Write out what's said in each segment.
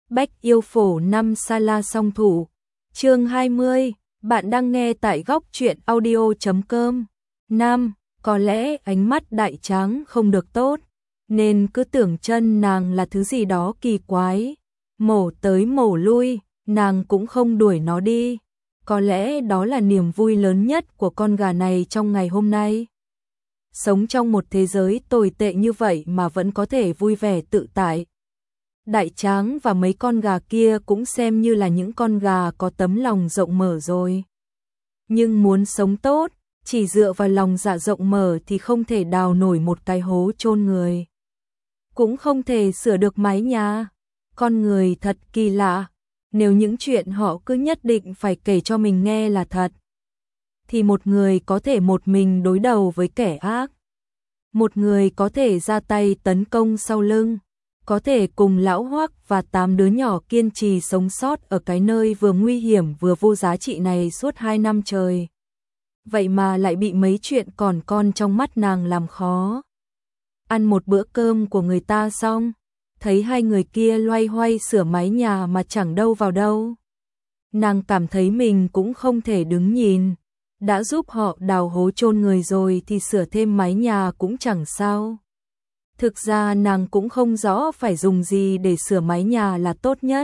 Bách yêu phổ 5 Sala song thủ. Chương 20, bạn đang nghe tại góc truyện audio.com. Nam, có lẽ ánh mắt Đại Tráng không được tốt, nên cứ tưởng chân nàng là thứ gì đó kỳ quái. Mổ tới mổ lui, nàng cũng không đuổi nó đi. Có lẽ đó là niềm vui lớn nhất của con gà này trong ngày hôm nay. Sống trong một thế giới tồi tệ như vậy mà vẫn có thể vui vẻ tự tại. Đại Tráng và mấy con gà kia cũng xem như là những con gà có tấm lòng rộng mở rồi. Nhưng muốn sống tốt, chỉ dựa vào lòng dạ rộng mở thì không thể đào nổi một cái hố chôn người. Cũng không thể sửa được mái nhà. Con người thật kỳ lạ, nếu những chuyện họ cứ nhất định phải kể cho mình nghe là thật, thì một người có thể một mình đối đầu với kẻ ác. Một người có thể ra tay tấn công sau lưng, có thể cùng lão Hoắc và 8 đứa nhỏ kiên trì sống sót ở cái nơi vừa nguy hiểm vừa vô giá trị này suốt 2 năm trời. Vậy mà lại bị mấy chuyện còn con trong mắt nàng làm khó. Ăn một bữa cơm của người ta xong, thấy hai người kia loay hoay sửa mái nhà mà chẳng đâu vào đâu. Nàng cảm thấy mình cũng không thể đứng nhìn. Đã giúp họ đào hố chôn người rồi thì sửa thêm mái nhà cũng chẳng sao. Thực ra nàng cũng không rõ phải dùng gì để sửa mái nhà là tốt nhất.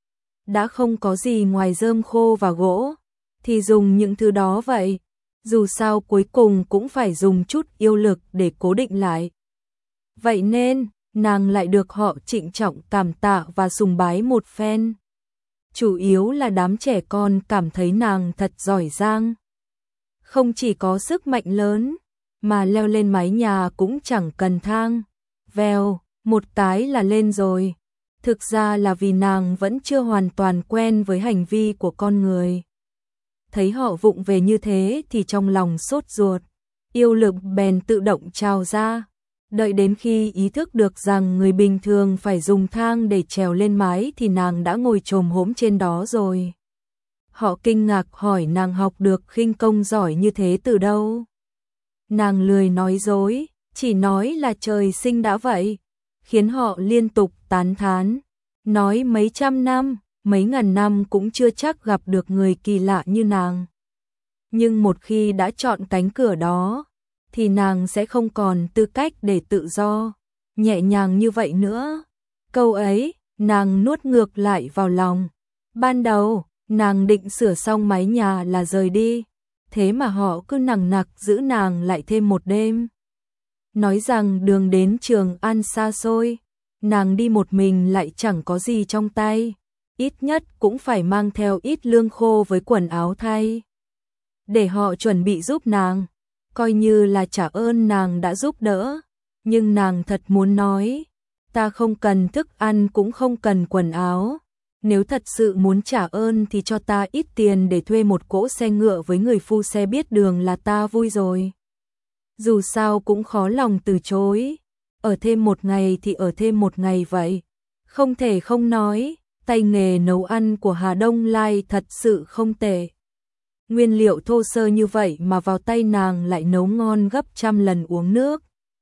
Đã không có gì ngoài rơm khô và gỗ, thì dùng những thứ đó vậy. Dù sao cuối cùng cũng phải dùng chút yêu lực để cố định lại. Vậy nên, nàng lại được họ trịnh trọng cảm tạ và sùng bái một phen. Chủ yếu là đám trẻ con cảm thấy nàng thật giỏi giang. Không chỉ có sức mạnh lớn, mà leo lên mái nhà cũng chẳng cần thang. Vèo, một cái là lên rồi. Thực ra là vì nàng vẫn chưa hoàn toàn quen với hành vi của con người. Thấy họ vụng về như thế thì trong lòng sốt ruột, yêu lực bèn tự động trào ra. Đợi đến khi ý thức được rằng người bình thường phải dùng thang để trèo lên mái thì nàng đã ngồi chồm hổm trên đó rồi. Họ kinh ngạc hỏi nàng học được khinh công giỏi như thế từ đâu. Nàng lười nói dối, chỉ nói là trời sinh đã vậy, khiến họ liên tục tán thán. Nói mấy trăm năm, mấy ngàn năm cũng chưa chắc gặp được người kỳ lạ như nàng. Nhưng một khi đã chọn cánh cửa đó, thì nàng sẽ không còn tư cách để tự do, nhẹ nhàng như vậy nữa. Câu ấy, nàng nuốt ngược lại vào lòng. Ban đầu, nàng định sửa xong mái nhà là rời đi, thế mà họ cứ nằng nặc giữ nàng lại thêm một đêm. Nói rằng đường đến Trường An xa xôi, nàng đi một mình lại chẳng có gì trong tay, ít nhất cũng phải mang theo ít lương khô với quần áo thay. Để họ chuẩn bị giúp nàng, coi như là trả ơn nàng đã giúp đỡ, nhưng nàng thật muốn nói, ta không cần thức ăn cũng không cần quần áo. Nếu thật sự muốn trả ơn thì cho ta ít tiền để thuê một cỗ xe ngựa với người phu xe biết đường là ta vui rồi. Dù sao cũng khó lòng từ chối. Ở thêm một ngày thì ở thêm một ngày vậy. Không thể không nói, tay nghề nấu ăn của Hà Đông Lai thật sự không tệ. Nguyên liệu thô sơ như vậy mà vào tay nàng lại nấu ngon gấp trăm lần uống nước.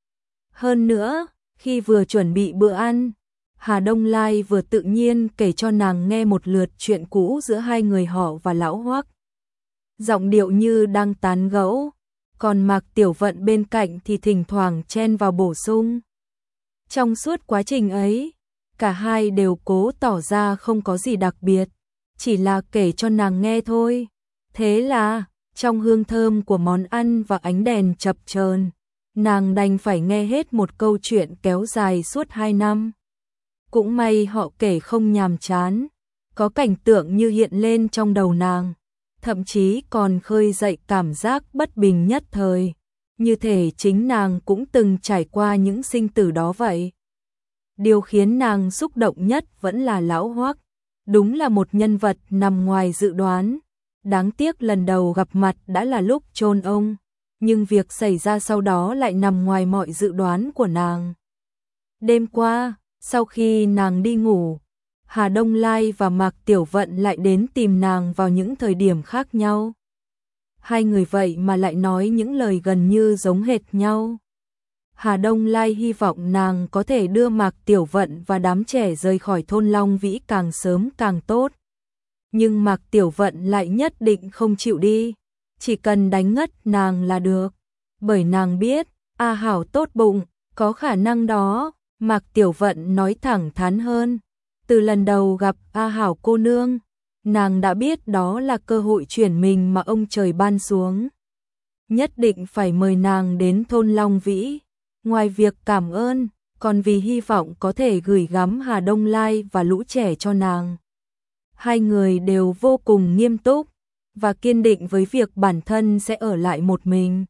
Hơn nữa, khi vừa chuẩn bị bữa ăn, Hà Đông Lai vừa tự nhiên kể cho nàng nghe một lượt chuyện cũ giữa hai người họ và lão Hoắc. Giọng điệu như đang tán gẫu, còn Mạc Tiểu Vận bên cạnh thì thỉnh thoảng chen vào bổ sung. Trong suốt quá trình ấy, cả hai đều cố tỏ ra không có gì đặc biệt, chỉ là kể cho nàng nghe thôi. Thế là, trong hương thơm của món ăn và ánh đèn chập chờn, nàng đành phải nghe hết một câu chuyện kéo dài suốt 2 năm. Cũng may họ kể không nhàm chán, có cảnh tượng như hiện lên trong đầu nàng, thậm chí còn khơi dậy cảm giác bất bình nhất thời, như thể chính nàng cũng từng trải qua những sinh tử đó vậy. Điều khiến nàng xúc động nhất vẫn là lão Hoắc, đúng là một nhân vật nằm ngoài dự đoán. Đáng tiếc lần đầu gặp mặt đã là lúc chôn ông, nhưng việc xảy ra sau đó lại nằm ngoài mọi dự đoán của nàng. Đêm qua, sau khi nàng đi ngủ, Hà Đông Lai và Mạc Tiểu Vận lại đến tìm nàng vào những thời điểm khác nhau. Hai người vậy mà lại nói những lời gần như giống hệt nhau. Hà Đông Lai hy vọng nàng có thể đưa Mạc Tiểu Vận và đám trẻ rời khỏi thôn Long Vĩ càng sớm càng tốt. Nhưng Mạc Tiểu Vận lại nhất định không chịu đi, chỉ cần đánh ngất nàng là được. Bởi nàng biết, A Hảo tốt bụng, có khả năng đó. Mạc Tiểu Vận nói thẳng thắn hơn. Từ lần đầu gặp A Hảo cô nương, nàng đã biết đó là cơ hội chuyển mình mà ông trời ban xuống. Nhất định phải mời nàng đến thôn Long Vĩ. Ngoài việc cảm ơn, còn vì hy vọng có thể gửi gắm Hà Đông Lai và lũ trẻ cho nàng. Hai người đều vô cùng nghiêm túc và kiên định với việc bản thân sẽ ở lại một mình.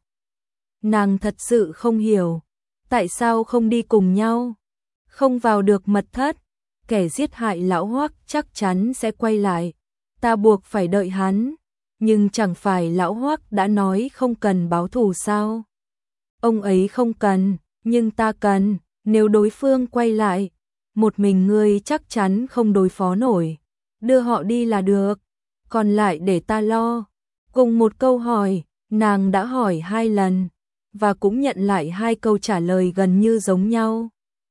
Nàng thật sự không hiểu, tại sao không đi cùng nhau, không vào được mật thất, kẻ giết hại lão Hoắc chắc chắn sẽ quay lại, ta buộc phải đợi hắn, nhưng chẳng phải lão Hoắc đã nói không cần báo thù sao? Ông ấy không cần, nhưng ta cần, nếu đối phương quay lại, một mình ngươi chắc chắn không đối phó nổi, đưa họ đi là được, còn lại để ta lo. Cùng một câu hỏi, nàng đã hỏi 2 lần, và cũng nhận lại 2 câu trả lời gần như giống nhau.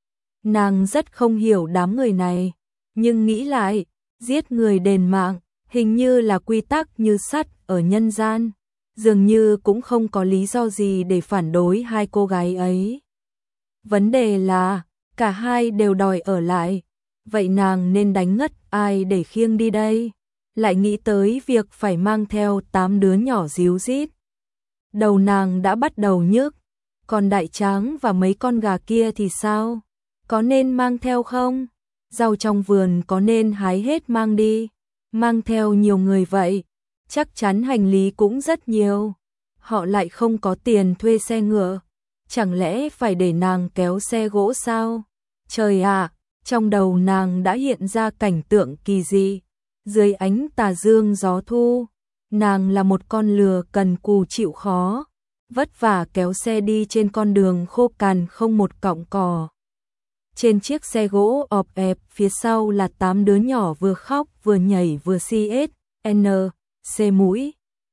Nàng rất không hiểu đám người này, nhưng nghĩ lại, giết người đền mạng, hình như là quy tắc như sắt ở nhân gian, dường như cũng không có lý do gì để phản đối 2 cô gái ấy. Vấn đề là, cả hai đều đòi ở lại, vậy nàng nên đánh ngất ai để khiêng đi đây? Lại nghĩ tới việc phải mang theo 8 đứa nhỏ ríu rít. Đầu nàng đã bắt đầu nhức, còn Đại Tráng và mấy con gà kia thì sao? Có nên mang theo không? Rau trong vườn có nên hái hết mang đi? Mang theo nhiều người vậy, chắc chắn hành lý cũng rất nhiều. Họ lại không có tiền thuê xe ngựa, chẳng lẽ phải để nàng kéo xe gỗ sao? Trời ạ, trong đầu nàng đã hiện ra cảnh tượng kỳ dị. Dưới ánh tà dương gió thu, nàng là một con lừa cần cù chịu khó, vất vả kéo xe đi trên con đường khô cằn không một cọng cỏ. Trên chiếc xe gỗ ọp ẹp phía sau là 8 đứa nhỏ vừa khóc vừa nhảy vừa CSN mũi.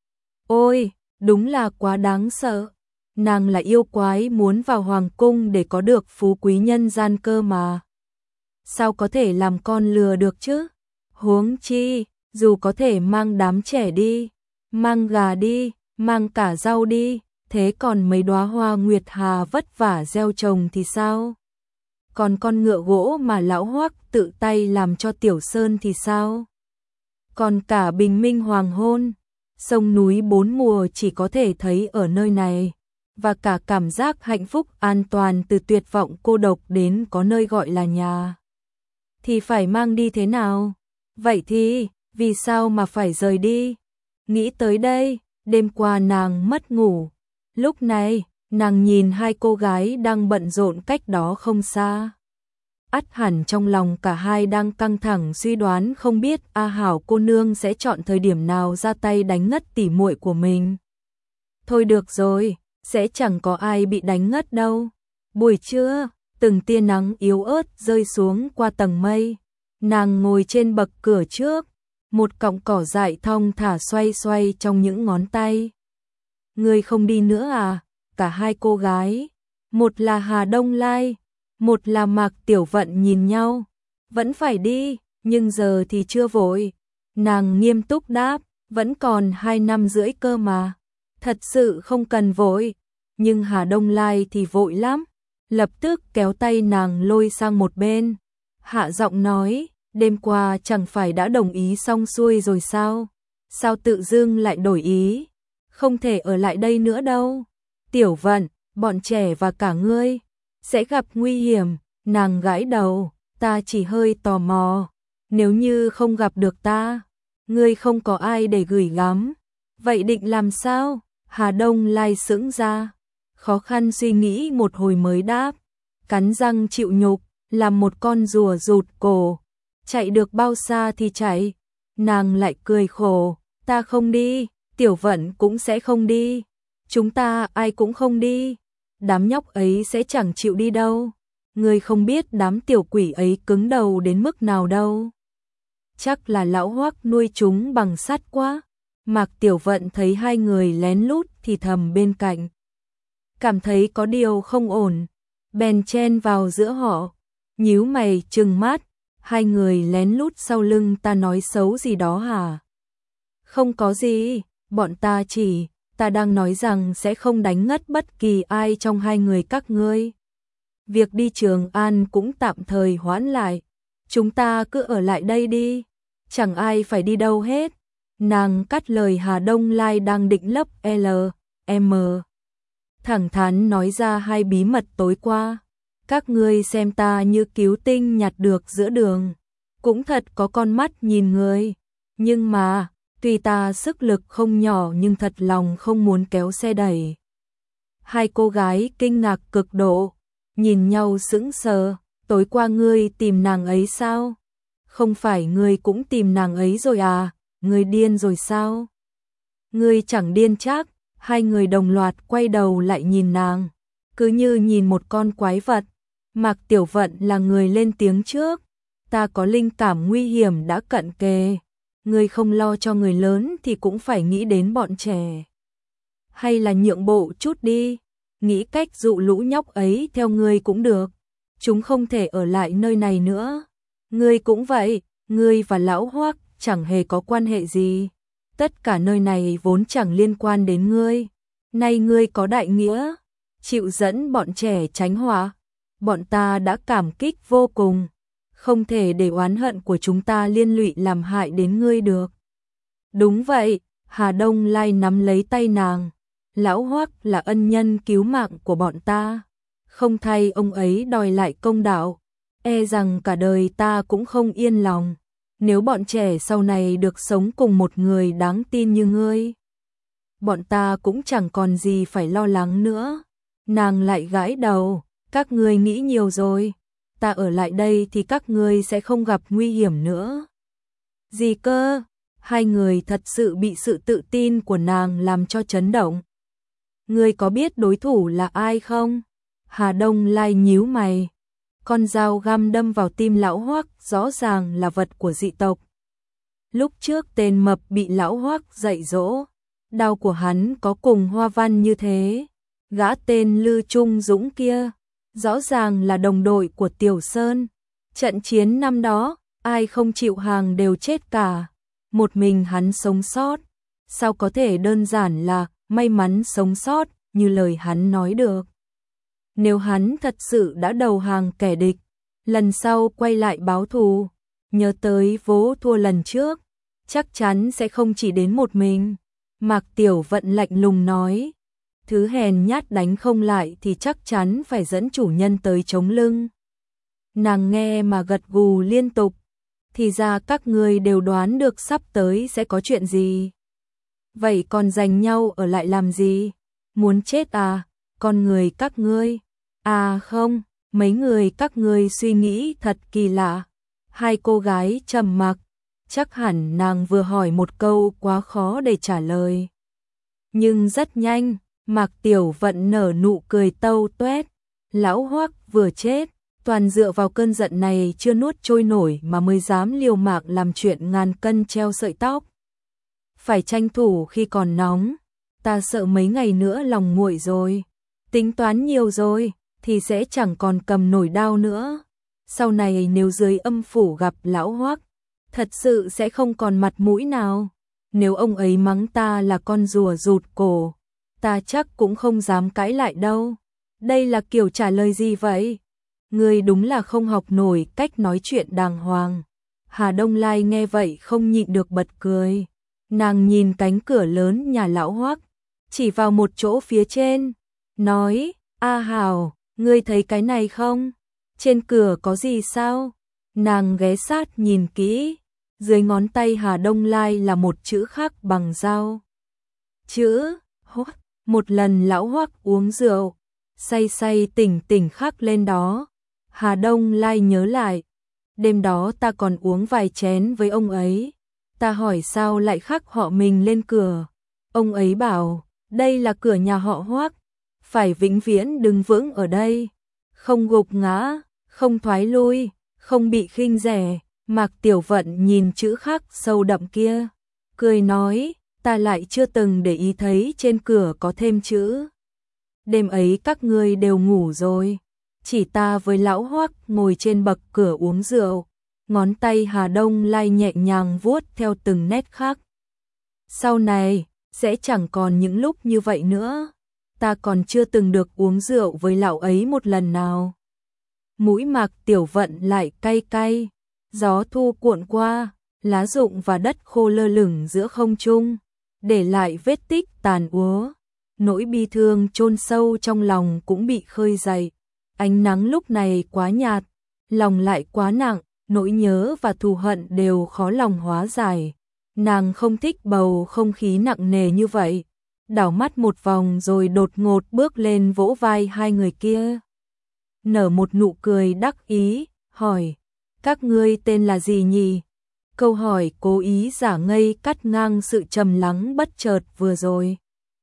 Ôi, đúng là quá đáng sợ. Nàng là yêu quái muốn vào hoàng cung để có được phú quý nhân gian cơ mà. Sao có thể làm con lừa được chứ? Huống chi, dù có thể mang đám trẻ đi, mang gà đi, mang cả rau đi, thế còn mấy đóa hoa nguyệt hà vất vả gieo trồng thì sao? Còn con ngựa gỗ mà lão Hoắc tự tay làm cho Tiểu Sơn thì sao? Còn cả bình minh hoàng hôn, sông núi 4 mùa chỉ có thể thấy ở nơi này, và cả cảm giác hạnh phúc an toàn từ tuyệt vọng cô độc đến có nơi gọi là nhà. Thì phải mang đi thế nào? Vậy thì, vì sao mà phải rời đi? Nghĩ tới đây, đêm qua nàng mất ngủ. Lúc này, nàng nhìn 2 cô gái đang bận rộn cách đó không xa. Ắt hẳn trong lòng cả hai đang căng thẳng suy đoán không biết A Hảo cô nương sẽ chọn thời điểm nào ra tay đánh ngất tỉ muội của mình. Thôi được rồi, sẽ chẳng có ai bị đánh ngất đâu. Buổi trưa, từng tia nắng yếu ớt rơi xuống qua tầng mây. Nàng ngồi trên bậc cửa trước, một cọng cỏ dại thong thả xoay xoay trong những ngón tay. Người không đi nữa à? Cả 2 cô gái, một là Hà Đông Lai, một là Mạc Tiểu Vận nhìn nhau. Vẫn phải đi, nhưng giờ thì chưa vội. Nàng nghiêm túc đáp, vẫn còn 2 năm rưỡi cơ mà. Thật sự không cần vội, nhưng Hà Đông Lai thì vội lắm. Lập tức kéo tay nàng lôi sang một bên. Hạ giọng nói, đêm qua chẳng phải đã đồng ý xong xuôi rồi sao? Sao tự dưng lại đổi ý? Không thể ở lại đây nữa đâu. Tiểu Vận, bọn trẻ và cả ngươi sẽ gặp nguy hiểm. Nàng gãi đầu, ta chỉ hơi tò mò. Nếu như không gặp được ta, ngươi không có ai để gửi gắm, vậy định làm sao? Hà Đông Lai sững ra, khó khăn suy nghĩ một hồi mới đáp, cắn răng chịu nhục, làm một con rùa rụt cổ, chạy được bao xa thì chạy. Nàng lại cười khổ, ta không đi, Tiểu Vận cũng sẽ không đi, chúng ta ai cũng không đi, đám nhóc ấy sẽ chẳng chịu đi đâu. Ngươi không biết đám tiểu quỷ ấy cứng đầu đến mức nào đâu. Chắc là lão Hoắc nuôi chúng bằng sắt quá. Mạc Tiểu Vận thấy 2 người lén lút thì thầm bên cạnh, cảm thấy có điều không ổn, bèn chen vào giữa họ, nhíu mày trừng mắt, hai người lén lút sau lưng ta nói xấu gì đó hả? Không có gì, bọn ta đang nói rằng sẽ không đánh ngất bất kỳ ai trong hai người các ngươi. Việc đi Trường An cũng tạm thời hoãn lại, chúng ta cứ ở lại đây đi, chẳng ai phải đi đâu hết. Nàng cắt lời Hà Đông Lai đang định lấp M. Thẳng thắn nói ra hai bí mật tối qua. Các ngươi xem ta như cứu tinh nhặt được giữa đường, cũng thật có con mắt nhìn người. Nhưng mà, tuy ta sức lực không nhỏ nhưng thật lòng không muốn kéo xe đẩy. Hai cô gái kinh ngạc cực độ, nhìn nhau sững sờ. Tối qua ngươi tìm nàng ấy sao? Không phải ngươi cũng tìm nàng ấy rồi à? Ngươi điên rồi sao? Ngươi chẳng điên chắc. Hai người đồng loạt quay đầu lại nhìn nàng, cứ như nhìn một con quái vật. Mạc Tiểu Vận là người lên tiếng trước. Ta có linh cảm nguy hiểm đã cận kề. Ngươi không lo cho người lớn thì cũng phải nghĩ đến bọn trẻ. Hay là nhượng bộ chút đi, nghĩ cách dụ lũ nhóc ấy theo ngươi cũng được. Chúng không thể ở lại nơi này nữa. Ngươi cũng vậy, ngươi và lão Hoắc chẳng hề có quan hệ gì. Tất cả nơi này vốn chẳng liên quan đến ngươi. Nay ngươi có đại nghĩa, chịu dẫn bọn trẻ tránh họa. Bọn ta đã cảm kích vô cùng. Không thể để oán hận của chúng ta liên lụy làm hại đến ngươi được. Đúng vậy, Hà Đông Lai nắm lấy tay nàng. Lão Hoắc là ân nhân cứu mạng của bọn ta. Không thay ông ấy đòi lại công đạo, e rằng cả đời ta cũng không yên lòng. Nếu bọn trẻ sau này được sống cùng một người đáng tin như ngươi, bọn ta cũng chẳng còn gì phải lo lắng nữa. Nàng lại gãi đầu, các ngươi nghĩ nhiều rồi. Ta ở lại đây thì các ngươi sẽ không gặp nguy hiểm nữa. Gì cơ? Hai người thật sự bị sự tự tin của nàng làm cho chấn động. Ngươi có biết đối thủ là ai không? Hà Đông Lai nhíu mày. Con dao găm đâm vào tim lão Hoắc rõ ràng là vật của dị tộc. Lúc trước tên mập bị lão Hoắc dạy dỗ, đao của hắn có cùng hoa văn như thế. Gã tên Lư Trung Dũng kia, rõ ràng là đồng đội của Tiểu Sơn. Trận chiến năm đó, ai không chịu hàng đều chết cả. Một mình hắn sống sót, sao có thể đơn giản là may mắn sống sót như lời hắn nói được. Nếu hắn thật sự đã đầu hàng kẻ địch, lần sau quay lại báo thù, nhớ tới vố thua lần trước, chắc chắn sẽ không chỉ đến một mình. Mạc Tiểu Vận lạnh lùng nói, thứ hèn nhát đánh không lại thì chắc chắn phải dẫn chủ nhân tới chống lưng. Nàng nghe mà gật gù liên tục, thì ra các ngươi đều đoán được sắp tới sẽ có chuyện gì. Vậy còn giành nhau ở lại làm gì? Muốn chết à, con người các ngươi? À không, mấy người các ngươi suy nghĩ thật kỳ lạ. Hai cô gái trầm mặc, chắc hẳn nàng vừa hỏi một câu quá khó để trả lời. Nhưng rất nhanh, Mạc Tiểu Vận nở nụ cười tâu tuét. Lão Hoắc vừa chết, toàn dựa vào cơn giận này chưa nuốt trôi nổi mà mới dám liều mạng làm chuyện ngàn cân treo sợi tóc. Phải tranh thủ khi còn nóng, ta sợ mấy ngày nữa lòng nguội rồi, tính toán nhiều rồi, thì sẽ chẳng còn cầm nổi đao nữa. Sau này nếu dưới âm phủ gặp lão Hoắc, thật sự sẽ không còn mặt mũi nào. Nếu ông ấy mắng ta là con rùa rụt cổ, ta chắc cũng không dám cãi lại đâu. Đây là kiểu trả lời gì vậy? Ngươi đúng là không học nổi cách nói chuyện đàng hoàng. Hà Đông Lai nghe vậy không nhịn được bật cười. Nàng nhìn cánh cửa lớn nhà lão Hoắc, chỉ vào một chỗ phía trên, nói, A Hào, ngươi thấy cái này không? Trên cửa có gì sao? Nàng ghé sát nhìn kỹ, dưới ngón tay Hà Đông Lai là một chữ khắc bằng dao. Chữ Hoắc. Một lần lão Hoắc uống rượu, say say tỉnh tỉnh khắc lên đó. Hà Đông Lai nhớ lại, đêm đó ta còn uống vài chén với ông ấy. Ta hỏi sao lại khắc họ mình lên cửa. Ông ấy bảo, đây là cửa nhà họ Hoắc, phải vĩnh viễn đứng vững ở đây, không gục ngã, không thoái lui, không bị khinh rẻ. Mạc Tiểu Vận nhìn chữ khắc sâu đậm kia, cười nói, ta lại chưa từng để ý thấy trên cửa có thêm chữ. Đêm ấy các ngươi đều ngủ rồi, chỉ ta với lão Hoắc ngồi trên bậc cửa uống rượu, ngón tay Hà Đông Lai nhẹ nhàng vuốt theo từng nét khắc. Sau này, sẽ chẳng còn những lúc như vậy nữa, ta còn chưa từng được uống rượu với lão ấy một lần nào. Mũi Mạc Tiểu Vận lại cay cay, gió thu cuộn qua, lá rụng và đất khô lơ lửng giữa không trung, để lại vết tích tàn úa. Nỗi bi thương chôn sâu trong lòng cũng bị khơi dậy. Ánh nắng lúc này quá nhạt, lòng lại quá nặng, nỗi nhớ và thù hận đều khó lòng hóa giải. Nàng không thích bầu không khí nặng nề như vậy. Đảo mắt một vòng rồi đột ngột bước lên vỗ vai hai người kia. Nở một nụ cười đắc ý, hỏi, các ngươi tên là gì nhỉ? Câu hỏi cố ý giả ngây cắt ngang sự trầm lắng bất chợt vừa rồi.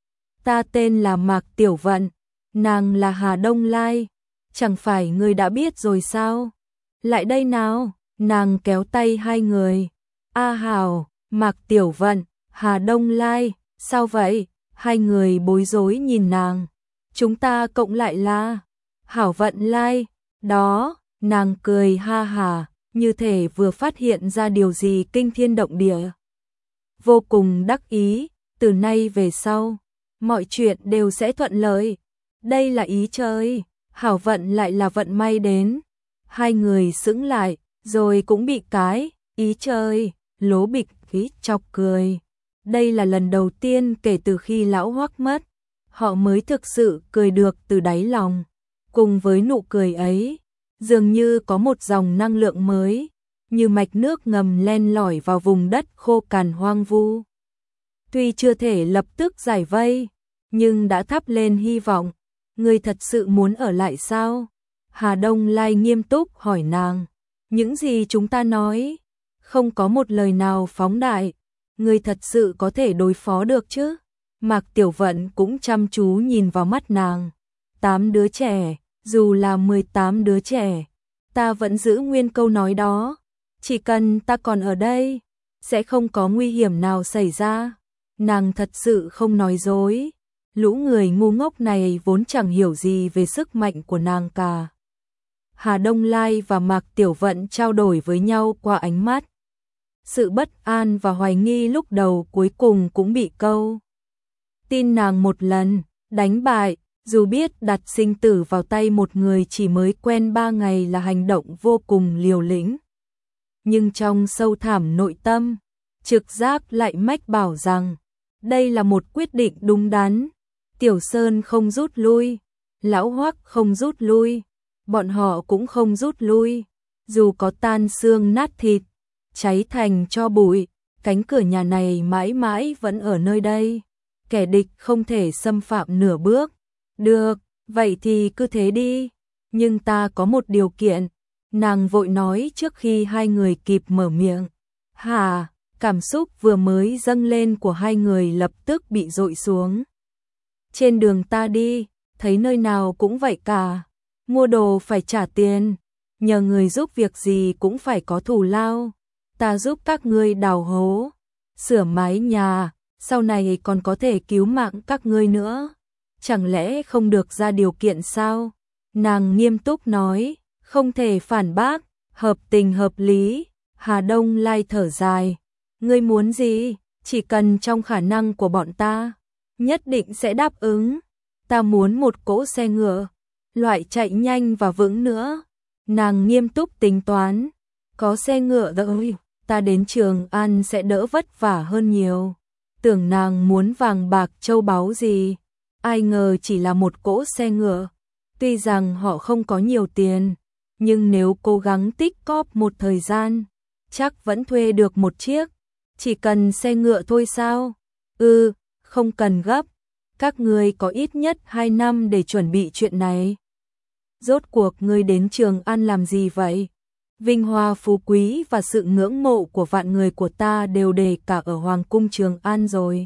Ta tên là Mạc Tiểu Vận, nàng là Hà Đông Lai, chẳng phải ngươi đã biết rồi sao? Lại đây nào, nàng kéo tay hai người. A Hảo, Mạc Tiểu Vận, Hà Đông Lai, sao vậy? Hai người bối rối nhìn nàng. Chúng ta cộng lại là Hảo Vận Lai, đó, nàng cười ha hà, như thể vừa phát hiện ra điều gì kinh thiên động địa. Vô cùng đắc ý, từ nay về sau, mọi chuyện đều sẽ thuận lợi. Đây là ý trời, hảo vận lại là vận may đến. Hai người sững lại, rồi cũng bị cái ý trời lố bịch khí chọc cười. Đây là lần đầu tiên kể từ khi lão Hoắc mất, họ mới thực sự cười được từ đáy lòng. Cùng với nụ cười ấy, dường như có một dòng năng lượng mới, như mạch nước ngầm len lỏi vào vùng đất khô cằn hoang vu. Tuy chưa thể lập tức giải vây, nhưng đã thắp lên hy vọng. Ngươi thật sự muốn ở lại sao? Hà Đông Lai nghiêm túc hỏi nàng. Những gì chúng ta nói, không có một lời nào phóng đại. Ngươi thật sự có thể đối phó được chứ? Mạc Tiểu Vận cũng chăm chú nhìn vào mắt nàng. 8 đứa trẻ, dù là 18 đứa trẻ, ta vẫn giữ nguyên câu nói đó. Chỉ cần ta còn ở đây, sẽ không có nguy hiểm nào xảy ra. Nàng thật sự không nói dối. Lũ người ngu ngốc này vốn chẳng hiểu gì về sức mạnh của nàng cả. Hà Đông Lai và Mạc Tiểu Vận trao đổi với nhau qua ánh mắt. Sự bất an và hoài nghi lúc đầu cuối cùng cũng bị câu tin nàng một lần, đánh bại, dù biết đặt sinh tử vào tay một người chỉ mới quen 3 ngày là hành động vô cùng liều lĩnh. Nhưng trong sâu thẳm nội tâm, trực giác lại mách bảo rằng, đây là một quyết định đúng đắn. Tiểu Sơn không rút lui, Lão Hoắc không rút lui, bọn họ cũng không rút lui. Dù có tan xương nát thịt, cháy thành tro bụi, cánh cửa nhà này mãi mãi vẫn ở nơi đây. Kẻ địch không thể xâm phạm nửa bước. Được, vậy thì cứ thế đi. Nhưng ta có một điều kiện. Nàng vội nói trước khi hai người kịp mở miệng. Hà, cảm xúc vừa mới dâng lên của hai người lập tức bị dội xuống. Trên đường ta đi, thấy nơi nào cũng vậy cả. Mua đồ phải trả tiền, nhờ người giúp việc gì cũng phải có thù lao. Ta giúp các ngươi đào hố, sửa mái nhà, sau này còn có thể cứu mạng các ngươi nữa. Chẳng lẽ không được ra điều kiện sao? Nàng nghiêm túc nói, không thể phản bác, hợp tình hợp lý. Hà Đông Lai thở dài, ngươi muốn gì? Chỉ cần trong khả năng của bọn ta, nhất định sẽ đáp ứng. Ta muốn một cỗ xe ngựa, loại chạy nhanh và vững nữa. Nàng nghiêm túc tính toán, có xe ngựa rồi, ta đến Trường An sẽ đỡ vất vả hơn nhiều. Tưởng nàng muốn vàng bạc châu báu gì, ai ngờ chỉ là một cỗ xe ngựa. Tuy rằng họ không có nhiều tiền, nhưng nếu cố gắng tích cóp một thời gian, chắc vẫn thuê được một chiếc. Chỉ cần xe ngựa thôi sao? Không cần gấp. Các ngươi có ít nhất 2 năm để chuẩn bị chuyện này. Rốt cuộc ngươi đến Trường An làm gì vậy? Vinh hoa phú quý và sự ngưỡng mộ của vạn người của ta đều để cả ở Hoàng cung Trường An rồi.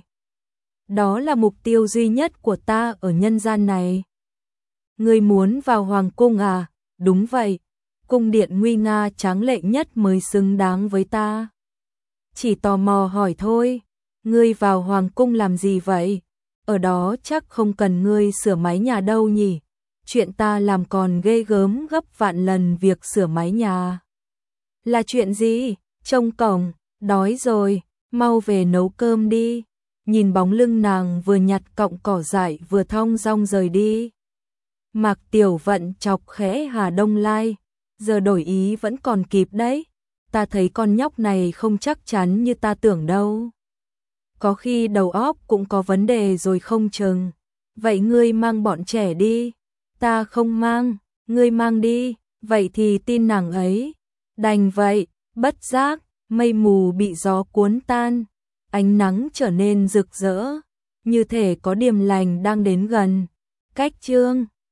Đó là mục tiêu duy nhất của ta ở nhân gian này. Ngươi muốn vào Hoàng cung à? Đúng vậy. Cung điện nguy nga tráng lệ nhất mới xứng đáng với ta. Chỉ tò mò hỏi thôi. Ngươi vào Hoàng cung làm gì vậy? Ở đó chắc không cần ngươi sửa mái nhà đâu nhỉ? chuyện ta làm còn ghê gớm gấp vạn lần việc sửa mái nhà. Là chuyện gì? Trông cổng, đói rồi, mau về nấu cơm đi. Nhìn bóng lưng nàng vừa nhặt cọng cỏ dại vừa thong dong rời đi. Mạc Tiểu Vận chọc khẽ Hà Đông Lai, giờ đổi ý vẫn còn kịp đấy. Ta thấy con nhóc này không chắc chắn như ta tưởng đâu. Có khi đầu óc cũng có vấn đề rồi không chừng. Vậy ngươi mang bọn trẻ đi. Ta không mang, ngươi mang đi, vậy thì tin nàng ấy. Đành vậy, bất giác, mây mù bị gió cuốn tan, ánh nắng trở nên rực rỡ, như thể có điềm lành đang đến gần. Cách chương